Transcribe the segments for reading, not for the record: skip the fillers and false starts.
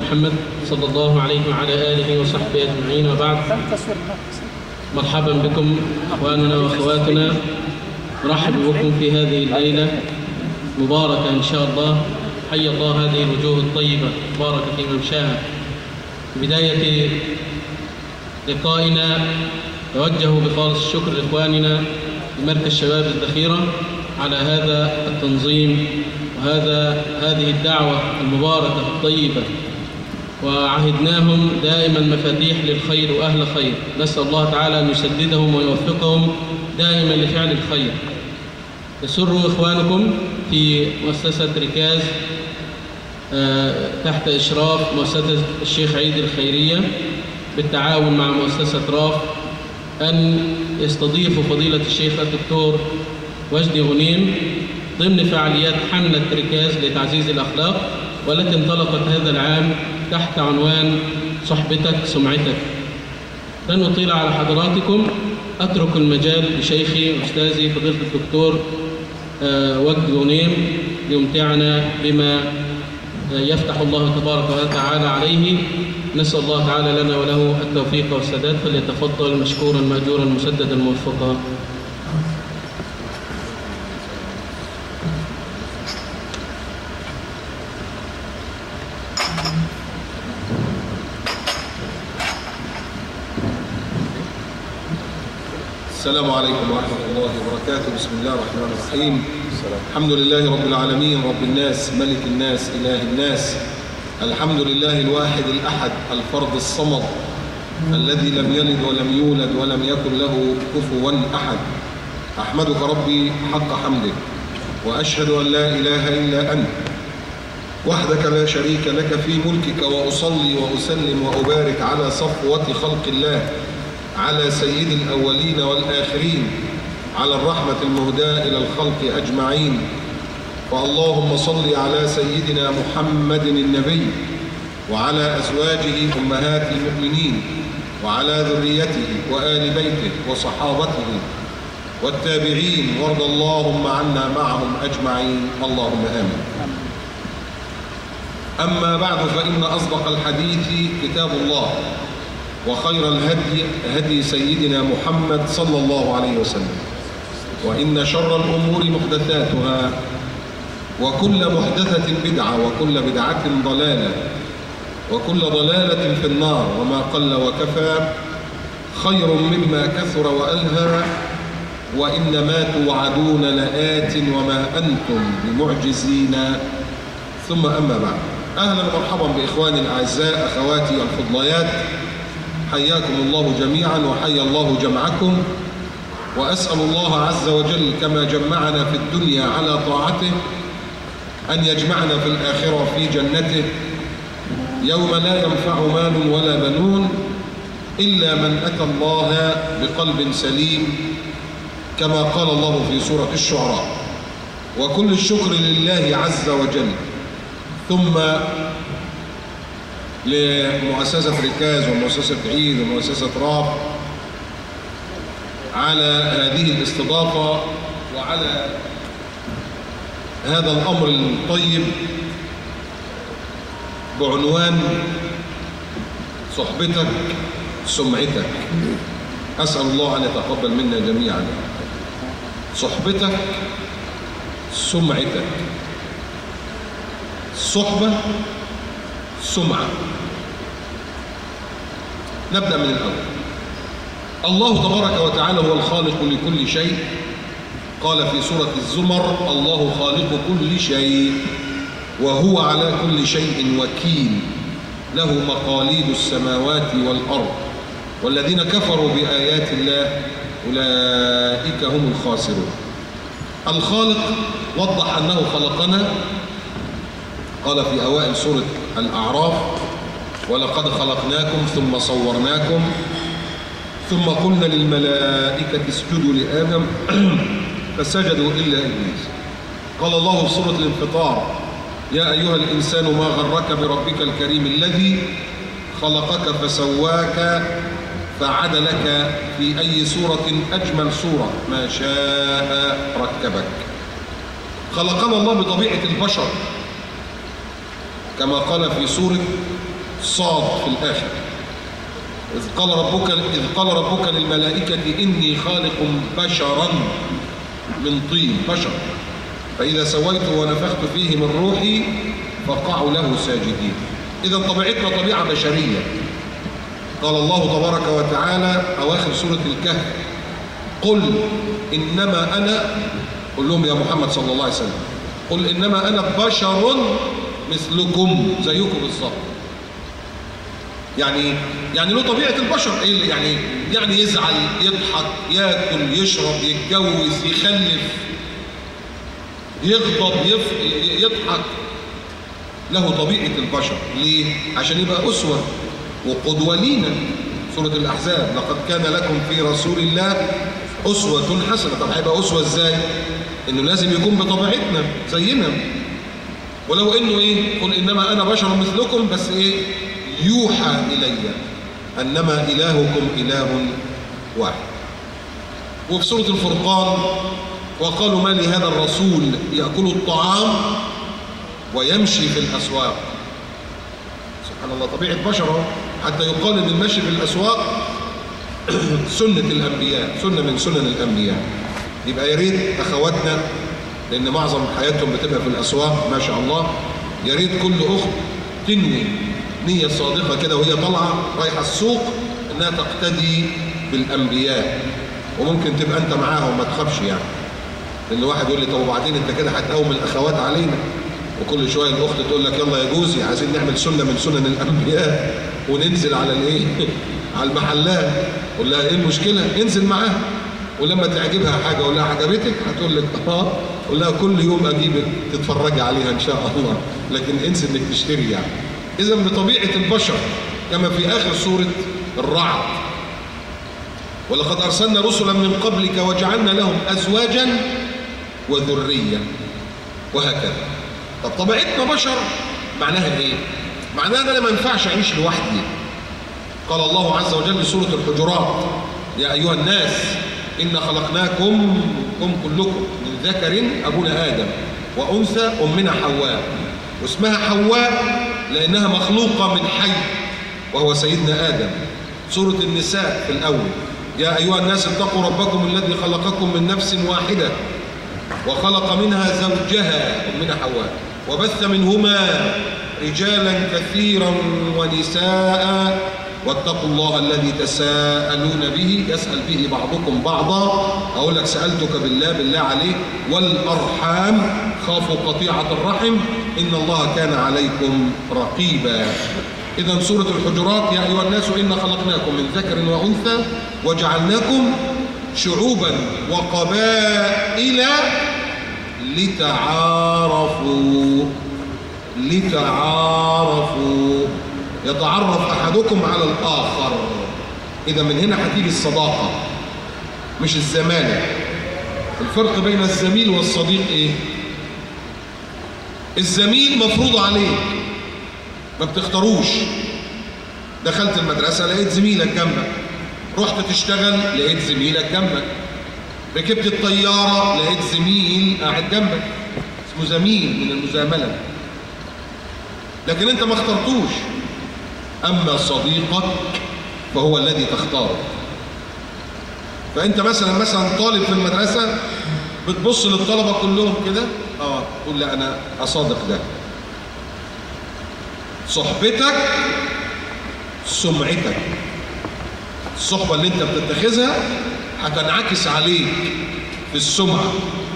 محمد صلى الله عليه وعلى آله وصحبه أجمعين، وبعد. مرحبا بكم إخواننا وأخواتنا، نرحب بكم في هذه الليلة مباركة إن شاء الله. حي الله هذه الوجوه الطيبة مباركة في ممشاها. في بداية لقائنا توجه بخالص الشكر لإخواننا في مركز شباب الذخيرة على هذا التنظيم هذه الدعوة المباركة الطيبة، وعهدناهم دائما مفاتيح للخير وأهل خير. نسأل الله تعالى أن يسددهم ويوفقهم دائما لفعل الخير. يسر إخوانكم في مؤسسة ركاز تحت إشراف مؤسسة الشيخ عيد الخيرية بالتعاون مع مؤسسة راف أن يستضيفوا فضيلة الشيخ الدكتور وجدي غنيم ضمن فعاليات حملة ركاز لتعزيز الأخلاق، والتي انطلقت هذا العام تحت عنوان صحبتك سمعتك. لن أطيل على حضراتكم، أترك المجال لشيخي وأستاذي فضيلة الدكتور وجدي غنيم ليمتعنا بما يفتح الله تبارك وتعالى عليه. نسأل الله تعالى لنا وله التوفيق والسداد، فليتفضل مشكورا مأجورا مسددا موفقا. السلام عليكم ورحمة الله وبركاته. بسم الله الرحمن الرحيم. الحمد لله رب العالمين، رب الناس، ملك الناس، إله الناس. الحمد لله الواحد الأحد الفرد الصمد الذي لم يلد ولم يولد ولم يكن له كفوا أحد. أحمدك ربي حق حمدك، وأشهد أن لا إله إلا أنت وحدك لا شريك لك في ملكك، وأصلي وأسلم وأبارك على صفوة خلق الله، على سيد الأولين والآخرين، على الرحمة المهداة إلى الخلق أجمعين. فاللهم صل على سيدنا محمد النبي وعلى أزواجه أمهات المؤمنين وعلى ذريته وآل بيته وصحابته والتابعين، وارض اللهم عنا معهم أجمعين، اللهم آمين. أما بعد، فإن أصدق الحديث كتاب الله، وخير الهدي هدي سيدنا محمد صلى الله عليه وسلم، وإن شر الأمور محدثاتها، وكل محدثة بدعة، وكل بدعة ضلالة، وكل ضلالة في النار. وما قل وكفى خير مما كثر وألهى، وإنما توعدون لآت وما أنتم بمعجزين. ثم أما بعد، أهلا ومرحبا بإخواني الأعزاء، أخواتي الفضليات، حياكم الله جميعا وحيا الله جمعكم. وأسأل الله عز وجل كما جمعنا في الدنيا على طاعته أن يجمعنا في الآخرة في جنته، يوم لا ينفع مال ولا بنون إلا من أتى الله بقلب سليم، كما قال الله في سورة الشعراء. وكل الشكر لله عز وجل، ثم لمؤسسة ركاز ومؤسسة عيد ومؤسسة راف على هذه الاستضافة وعلى هذا الأمر الطيب بعنوان صحبتك سمعتك. أسأل الله أن يتقبل منا جميعا. صحبتك سمعتك. الصحبة سمعة. نبدأ من الأول. الله تبارك وتعالى هو الخالق لكل شيء. قال في سورة الزمر: الله خالق كل شيء وهو على كل شيء وكيل، له مقاليد السماوات والأرض، والذين كفروا بآيات الله أولئك هم الخاسرون. الخالق وضح أنه خلقنا، قال في أوائل سورة الأعراف: ولقد خلقناكم ثم صورناكم ثم قلنا للملائكة اسجدوا لآدم فسجدوا إلا إبليس. قال الله في سورة الانفطار: يا أيها الإنسان ما غرك بربك الكريم الذي خلقك فسواك فعدلك في أي سورة أجمل سورة ما شاء ركبك. خلقنا الله بطبيعة البشر، كما قال في سورة صاد في الآخر. إذ قال ربك للملائكة إني خالق بشرا من طين، بشر، فإذا سويته ونفخت فيه من روحي فقعوا له ساجدين. إذا طبيعتنا طبيعة بشرية. قال الله تبارك وتعالى أواخر سورة الكهف: قل إنما أنا، قل لهم يا محمد صلى الله عليه وسلم، قل إنما أنا بشر مثلكم، زيكم بالظبط. يعني له طبيعة البشر. إيه يعني يزعل، يضحك، ياكل، يشرب، يتجوز، يخلف، يغضب، يضحك. له طبيعة البشر. ليه؟ عشان يبقى أسوة وقدوة لينا. سورة الأحزاب: لقد كان لكم في رسول الله أسوة حسنة. طب هيبقى أسوة إزاي؟ إنه لازم يكون بطبيعتنا زينا. ولو إنه إيه؟ قل إنما أنا بشر مثلكم، بس إيه؟ يوحى إلي أنما إلهكم إله واحد. وفي سورة الفرقان: وقالوا ما لهذا الرسول يأكل الطعام ويمشي في الأسواق. سبحان الله، طبيعة بشر. حتى يقال إن المشي في الأسواق سنة الأنبياء، سنة من سنن الأنبياء. يبقى يا ريت أخواتنا، لأن معظم حياتهم بتبقى في الأسواق ما شاء الله، يا ريت كل أخت تنوي نية صادقة كده وهي طالعة رايحة السوق إنها تقتدي بالأنبياء. وممكن تبقى أنت معاهم ما تخافش يعني. لأن واحد يقول لي طب وبعدين أنت كده هتقوم الأخوات علينا، وكل شوية الأخت تقول لك يلا يا جوزي عايزين نعمل سنة من سنن الأنبياء وننزل على الإيه؟ على المحلات. قول لها إيه المشكلة؟ انزل معاها. ولما تعجبها حاجة قول لها عجبتك؟ هتقول لك آه. قول لها كل يوم أجيبك تتفرجي عليها إن شاء الله، لكن انسى إنك تشتري يعني. إذا بطبيعة البشر، كما في آخر سورة الرعد: ولقد أرسلنا رسلا من قبلك وجعلنا لهم أزواجا وذرية، وهكذا. طب طبيعتنا بشر معناها إيه؟ معناها أنا ما ينفعش أعيش لوحدي. قال الله عز وجل في سورة الحجرات: يا أيها الناس إنا خلقناكم كلكم من ذكر أبونا آدم وأنثى أمنا حواء. واسمها حواء لأنها مخلوقة من حي وهو سيدنا آدم. سورة النساء في الأول: يا أيها الناس اتقوا ربكم الذي خلقكم من نفس واحدة وخلق منها زوجها أمنا حواء وبث منهما رجالا كثيرا ونساء واتقوا الله الذي تساءلون به، يسأل به بعضكم بعضا. أقول لك سألتك بالله عليك، والأرحام خافوا قطيعة الرحم إن الله كان عليكم رقيبا. إذا سورة الحجرات: يا أيها الناس إنا خلقناكم من ذكر وأنثى وجعلناكم شعوبا وقبائل لتعارفوا. يتعرف أحدكم على الآخر. إذا من هنا هتيجي الصداقة مش الزمالة. الفرق بين الزميل والصديق إيه؟ الزميل مفروض عليك، ما بتختاروش. دخلت المدرسة لقيت زميلك جنبك، رحت تشتغل لقيت زميلك جنبك، ركبت الطيارة لقيت زميل قاعد جنبك، اسمه زميل من المزاملة. لكن انت ما اخترتوش. اما صديقك فهو الذي تختاره. فانت مثلا طالب في المدرسة بتبص للطلبة كلهم كده، تقول لا انا اصادق ده. صحبتك سمعتك. الصحبة اللي انت بتتخذها هتنعكس عليك في السمعة.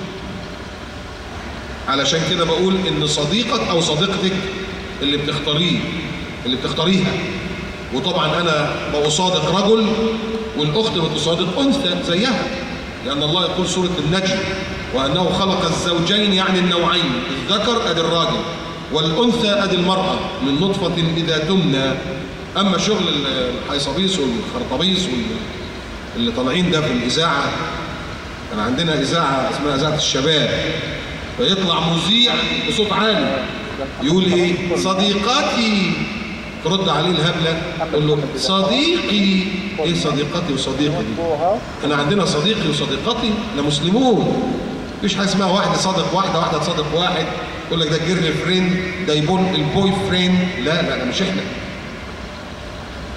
علشان كده بقول ان صديقك او صديقتك اللي بتختاريها. وطبعا انا بصادق رجل والاخت بتصادق انثى زيها، لان الله يقول سورة النجم: وانه خلق الزوجين، يعني النوعين، الذكر ادي الراجل والانثى ادي المرأة، من نطفة اذا تمنى. اما شغل الحيصبيس والخرطبيس اللي طالعين ده في الاذاعة، كان عندنا اذاعة اسمها اذاعة الشباب، فيطلع مذيع بصوت عالي يقول ايه؟ صديقاتي. ترد عليه الهبله تقول له صديقي. ايه صديقتي وصديقي دي؟ احنا عندنا صديقي وصديقتي، احنا مسلمون. مفيش حاجه اسمها واحد صادق واحده تصادق واحد. يقول لك ده الجيرل فريند، ده البوي فريند. لا مش احنا.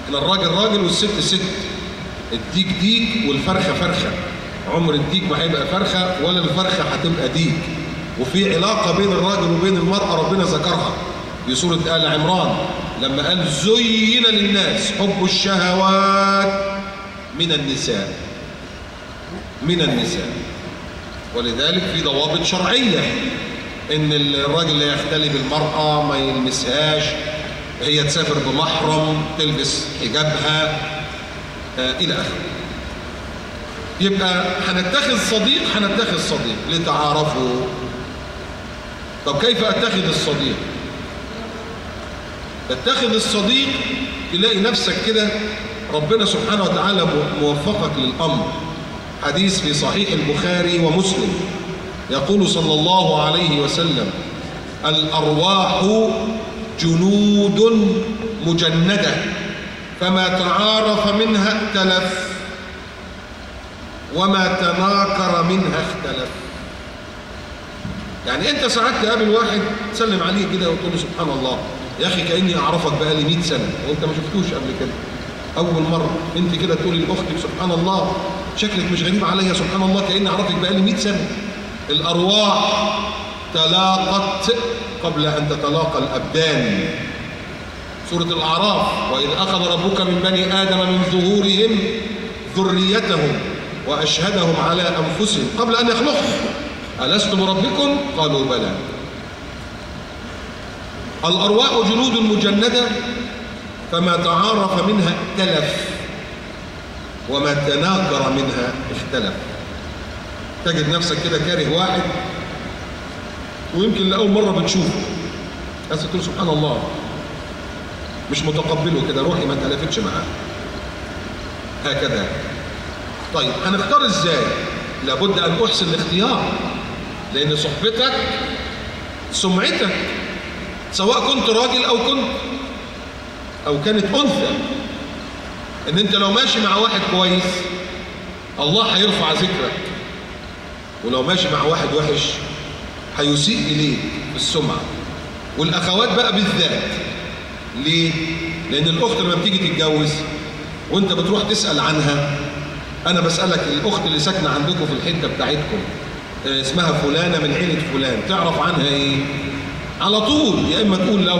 احنا الراجل راجل والست ست، الديك ديك والفرخة فرخة. عمر الديك ما هيبقى فرخة ولا الفرخة هتبقى ديك. وفي علاقة بين الراجل وبين المرأة ربنا ذكرها في سورة آل عمران لما قال زين للناس حب الشهوات من النساء. ولذلك في ضوابط شرعية ان الراجل لا يختلي بالمرأة، ما يلمسهاش، هي تسافر بمحرم، تلبس حجابها الى اخره. يبقى هنتخذ صديق لتعارفوا. طب كيف اتخذ الصديق؟ تتخذ الصديق تلاقي نفسك كده ربنا سبحانه وتعالى موفقك للامر. حديث في صحيح البخاري ومسلم يقول صلى الله عليه وسلم: الأرواح جنود مجندة فما تعارف منها ائتلف وما تناكر منها اختلف. يعني انت ساعات تقابل واحد تسلم عليه كده وتقول له سبحان الله يا اخي كاني اعرفك بقالي 100 سنه وانت ما شفتوش قبل كده. اول مره انت كده تقولي لاختك سبحان الله شكلك مش غريب عليا، سبحان الله كاني اعرفك بقالي 100 سنه. الارواح تلاقت قبل ان تتلاقى الابدان. سوره الاعراف: واذ اخذ ربك من بني ادم من ظهورهم ذريتهم واشهدهم على انفسهم قبل ان يخلقهم ألست بربكم؟ قالوا بلى. الأرواح جنود مجندة فما تعارف منها ائتلف وما تناكر منها اختلف. تجد نفسك كده كاره واحد ويمكن لأول مرة بتشوفه بس تقول سبحان الله مش متقبله كده، روحي ما اتلفتش معاه. هكذا. طيب هنختار ازاي؟ لابد أن أحسن الاختيار، لأن صحبتك سمعتك، سواء كنت راجل أو كانت أنثى. إن أنت لو ماشي مع واحد كويس الله هيرفع ذكرك، ولو ماشي مع واحد وحش هيسيء إليك بالسمعة. والأخوات بقى بالذات. ليه؟ لأن الأخت لما بتيجي تتجوز وأنت بتروح تسأل عنها، أنا بسألك الأخت اللي ساكنة عندكم في الحتة بتاعتكم اسمها فلانة من عيلة فلان، تعرف عنها إيه؟ على طول يا إما تقول لا